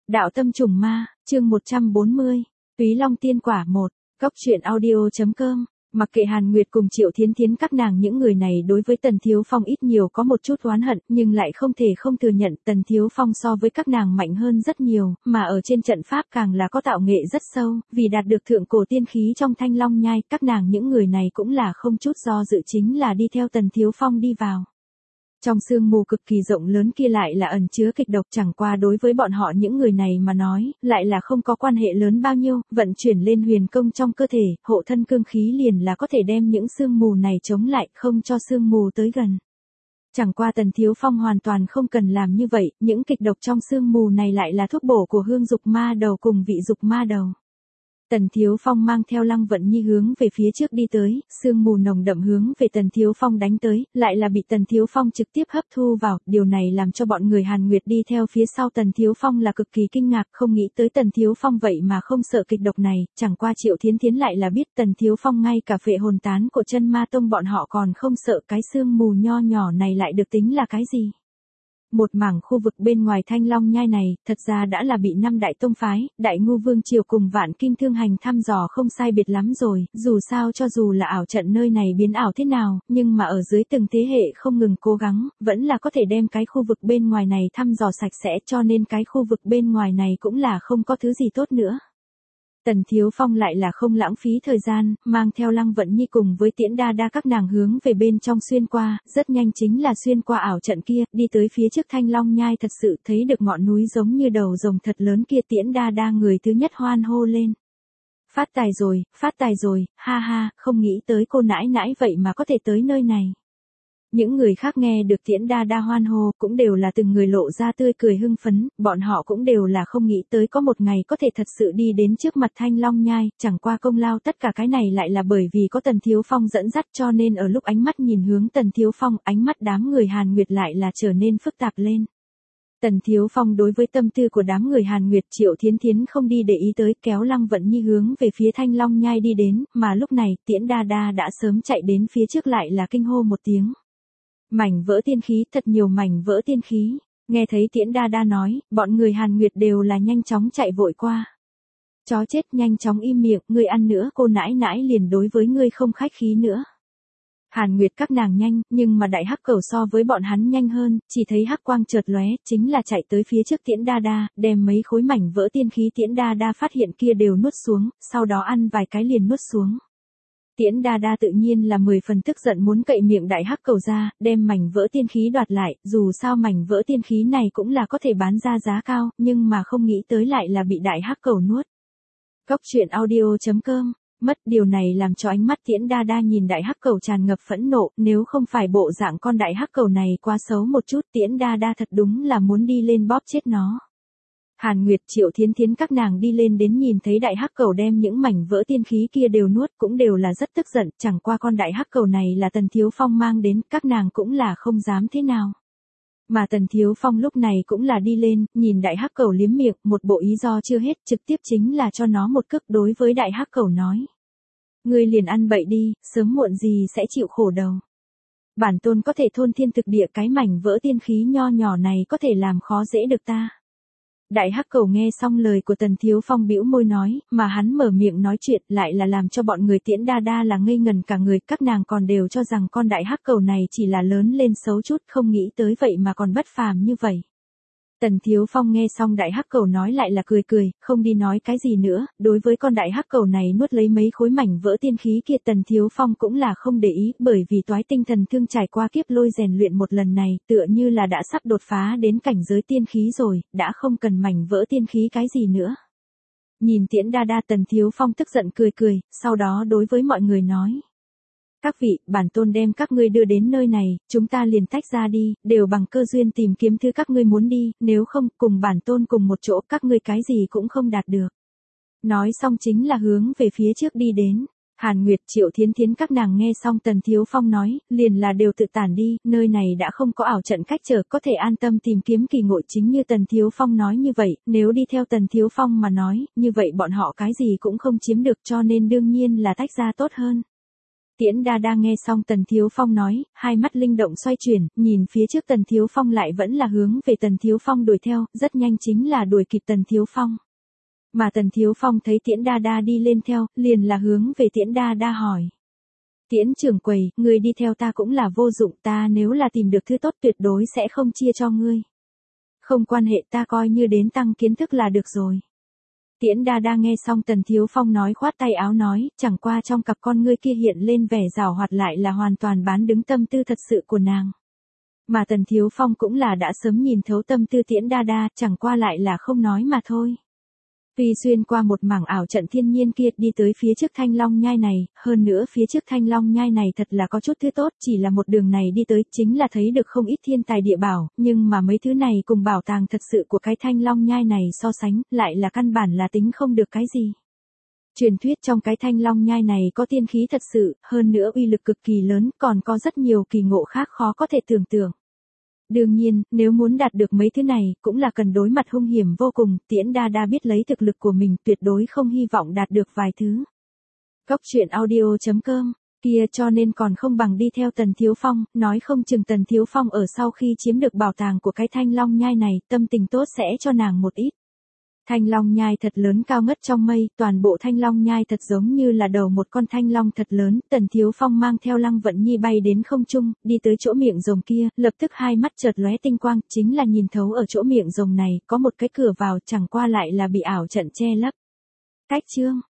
Đạo tâm trùng ma, chương 140, Túy Long tiên quả 1, Góc truyện audio.com. Mặc kệ Hàn Nguyệt cùng Triệu Thiến Thiến các nàng những người này đối với Tần Thiếu Phong ít nhiều có một chút oán hận, nhưng lại không thể không thừa nhận Tần Thiếu Phong so với các nàng mạnh hơn rất nhiều, mà ở trên trận pháp càng là có tạo nghệ rất sâu, vì đạt được thượng cổ tiên khí trong Thanh Long nhai, các nàng những người này cũng là không chút do dự chính là đi theo Tần Thiếu Phong đi vào. Trong sương mù cực kỳ rộng lớn kia lại là ẩn chứa kịch độc, chẳng qua đối với bọn họ những người này mà nói, lại là không có quan hệ lớn bao nhiêu, vận chuyển lên huyền công trong cơ thể, hộ thân cương khí liền là có thể đem những sương mù này chống lại, không cho sương mù tới gần. Chẳng qua Tần Thiếu Phong hoàn toàn không cần làm như vậy, những kịch độc trong sương mù này lại là thuốc bổ của hương dục ma đầu cùng vị dục ma đầu. Tần Thiếu Phong mang theo Lăng Vận Nhi hướng về phía trước đi tới, sương mù nồng đậm hướng về Tần Thiếu Phong đánh tới, lại là bị Tần Thiếu Phong trực tiếp hấp thu vào, điều này làm cho bọn người Hàn Nguyệt đi theo phía sau Tần Thiếu Phong là cực kỳ kinh ngạc, không nghĩ tới Tần Thiếu Phong vậy mà không sợ kịch độc này, chẳng qua Triệu Thiến Thiến lại là biết Tần Thiếu Phong ngay cả phệ hồn tán của chân ma tông bọn họ còn không sợ, cái sương mù nho nhỏ này lại được tính là cái gì? Một mảng khu vực bên ngoài Thanh Long nhai này, thật ra đã là bị 5 đại tông phái, Đại Ngu Vương Triều cùng Vạn Kinh Thương Hành thăm dò không sai biệt lắm rồi, dù sao cho dù là ảo trận nơi này biến ảo thế nào, nhưng mà ở dưới từng thế hệ không ngừng cố gắng, vẫn là có thể đem cái khu vực bên ngoài này thăm dò sạch sẽ, cho nên cái khu vực bên ngoài này cũng là không có thứ gì tốt nữa. Tần Thiếu Phong lại là không lãng phí thời gian, mang theo Lăng Vận Nhi cùng với Tiễn Đa Đa các nàng hướng về bên trong xuyên qua, rất nhanh chính là xuyên qua ảo trận kia, đi tới phía trước Thanh Long nhai, thật sự thấy được ngọn núi giống như đầu rồng thật lớn kia. Tiễn Đa Đa người thứ nhất hoan hô lên. Phát tài rồi, ha ha, không nghĩ tới cô nãi nãi vậy mà có thể tới nơi này. Những người khác nghe được Tiễn Đa Đa hoan hô, cũng đều là từng người lộ ra tươi cười hưng phấn, bọn họ cũng đều là không nghĩ tới có một ngày có thể thật sự đi đến trước mặt Thanh Long nhai, chẳng qua công lao tất cả cái này lại là bởi vì có Tần Thiếu Phong dẫn dắt, cho nên ở lúc ánh mắt nhìn hướng Tần Thiếu Phong, ánh mắt đám người Hàn Nguyệt lại là trở nên phức tạp lên. Tần Thiếu Phong đối với tâm tư của đám người Hàn Nguyệt, Triệu Thiến Thiến không đi để ý tới, kéo Lăng Vận Nhi hướng về phía Thanh Long nhai đi đến, mà lúc này Tiễn Đa Đa đã sớm chạy đến phía trước lại là kinh hô một tiếng. Mảnh vỡ tiên khí, thật nhiều mảnh vỡ tiên khí. Nghe thấy Tiễn Đa Đa nói, bọn người Hàn Nguyệt đều là nhanh chóng chạy vội qua. Chó chết, nhanh chóng im miệng, ngươi ăn nữa cô nãi nãi liền đối với ngươi không khách khí nữa. Hàn Nguyệt các nàng nhanh, nhưng mà đại hắc cẩu so với bọn hắn nhanh hơn, chỉ thấy hắc quang chợt lóe, chính là chạy tới phía trước Tiễn Đa Đa, đem mấy khối mảnh vỡ tiên khí Tiễn Đa Đa phát hiện kia đều nuốt xuống, sau đó ăn vài cái liền nuốt xuống. Tiễn Đa Đa tự nhiên là 10 phần tức giận, muốn cậy miệng đại hắc cầu ra, đem mảnh vỡ tiên khí đoạt lại, dù sao mảnh vỡ tiên khí này cũng là có thể bán ra giá cao, nhưng mà không nghĩ tới lại là bị đại hắc cầu nuốt. Góc truyện audio.com. Mất điều này làm cho ánh mắt Tiễn Đa Đa nhìn đại hắc cầu tràn ngập phẫn nộ, nếu không phải bộ dạng con đại hắc cầu này quá xấu một chút, Tiễn Đa Đa thật đúng là muốn đi lên bóp chết nó. Hàn Nguyệt, Triệu Thiến Thiến các nàng đi lên đến nhìn thấy đại hắc cầu đem những mảnh vỡ tiên khí kia đều nuốt, cũng đều là rất tức giận, chẳng qua con đại hắc cầu này là Tần Thiếu Phong mang đến, các nàng cũng là không dám thế nào. Mà Tần Thiếu Phong lúc này cũng là đi lên, nhìn đại hắc cầu liếm miệng, một bộ ý do chưa hết, trực tiếp chính là cho nó một cước, đối với đại hắc cầu nói. Ngươi liền ăn bậy đi, sớm muộn gì sẽ chịu khổ đầu. Bản tôn có thể thôn thiên thực địa, cái mảnh vỡ tiên khí nho nhỏ này có thể làm khó dễ được ta. Đại hắc cầu nghe xong lời của Tần Thiếu Phong bĩu môi nói, mà hắn mở miệng nói chuyện lại là làm cho bọn người Tiễn Đa Đa là ngây ngần cả người, các nàng còn đều cho rằng con đại hắc cầu này chỉ là lớn lên xấu chút, không nghĩ tới vậy mà còn bất phàm như vậy. Tần Thiếu Phong nghe xong đại hắc cầu nói lại là cười cười, không đi nói cái gì nữa, đối với con đại hắc cầu này nuốt lấy mấy khối mảnh vỡ tiên khí kia Tần Thiếu Phong cũng là không để ý, bởi vì toái tinh thần thương trải qua kiếp lôi rèn luyện một lần này, tựa như là đã sắp đột phá đến cảnh giới tiên khí rồi, đã không cần mảnh vỡ tiên khí cái gì nữa. Nhìn Tiễn Đa Đa, Tần Thiếu Phong tức giận cười cười, sau đó đối với mọi người nói. Các vị, bản tôn đem các ngươi đưa đến nơi này, chúng ta liền tách ra đi, đều bằng cơ duyên tìm kiếm thứ các ngươi muốn đi, nếu không, cùng bản tôn cùng một chỗ, các ngươi cái gì cũng không đạt được. Nói xong chính là hướng về phía trước đi đến. Hàn Nguyệt, Triệu Thiến Thiến các nàng nghe xong Tần Thiếu Phong nói, liền là đều tự tản đi, nơi này đã không có ảo trận cách trở, có thể an tâm tìm kiếm kỳ ngộ. Chính như Tần Thiếu Phong nói như vậy, nếu đi theo Tần Thiếu Phong mà nói, như vậy bọn họ cái gì cũng không chiếm được, cho nên đương nhiên là tách ra tốt hơn. Tiễn Đa Đa nghe xong Tần Thiếu Phong nói, hai mắt linh động xoay chuyển, nhìn phía trước Tần Thiếu Phong lại vẫn là hướng về Tần Thiếu Phong đuổi theo, rất nhanh chính là đuổi kịp Tần Thiếu Phong. Mà Tần Thiếu Phong thấy Tiễn Đa Đa đi lên theo, liền là hướng về Tiễn Đa Đa hỏi. Tiễn trưởng quầy, ngươi đi theo ta cũng là vô dụng, ta nếu là tìm được thứ tốt tuyệt đối sẽ không chia cho ngươi. Không quan hệ, ta coi như đến tăng kiến thức là được rồi. Tiễn Đa Đa nghe xong Tần Thiếu Phong nói khoát tay áo nói, chẳng qua trong cặp con ngươi kia hiện lên vẻ giảo hoạt lại là hoàn toàn bán đứng tâm tư thật sự của nàng. Mà Tần Thiếu Phong cũng là đã sớm nhìn thấu tâm tư Tiễn Đa Đa, chẳng qua lại là không nói mà thôi. Tuy xuyên qua một mảng ảo trận thiên nhiên kia đi tới phía trước Thanh Long Nhai này, hơn nữa phía trước Thanh Long Nhai này thật là có chút thứ tốt, chỉ là một đường này đi tới chính là thấy được không ít thiên tài địa bảo, nhưng mà mấy thứ này cùng bảo tàng thật sự của cái Thanh Long Nhai này so sánh, lại là căn bản là tính không được cái gì. Truyền thuyết trong cái Thanh Long Nhai này có tiên khí thật sự, hơn nữa uy lực cực kỳ lớn, còn có rất nhiều kỳ ngộ khác khó có thể tưởng tượng. Đương nhiên, nếu muốn đạt được mấy thứ này, cũng là cần đối mặt hung hiểm vô cùng, Tiễn Đa Đa biết lấy thực lực của mình tuyệt đối không hy vọng đạt được vài thứ. Cốc truyện audio.com, kia cho nên còn không bằng đi theo Tần Thiếu Phong, nói không chừng Tần Thiếu Phong ở sau khi chiếm được bảo tàng của cái Thanh Long Nhai này, tâm tình tốt sẽ cho nàng một ít. Thanh Long Nhai thật lớn cao ngất trong mây, toàn bộ Thanh Long Nhai thật giống như là đầu một con thanh long thật lớn, Tần Thiếu Phong mang theo Lăng Vận Nhi bay đến không trung, đi tới chỗ miệng rồng kia, lập tức hai mắt chợt lóe tinh quang, chính là nhìn thấu ở chỗ miệng rồng này, có một cái cửa vào chẳng qua lại là bị ảo trận che lấp. Cách chương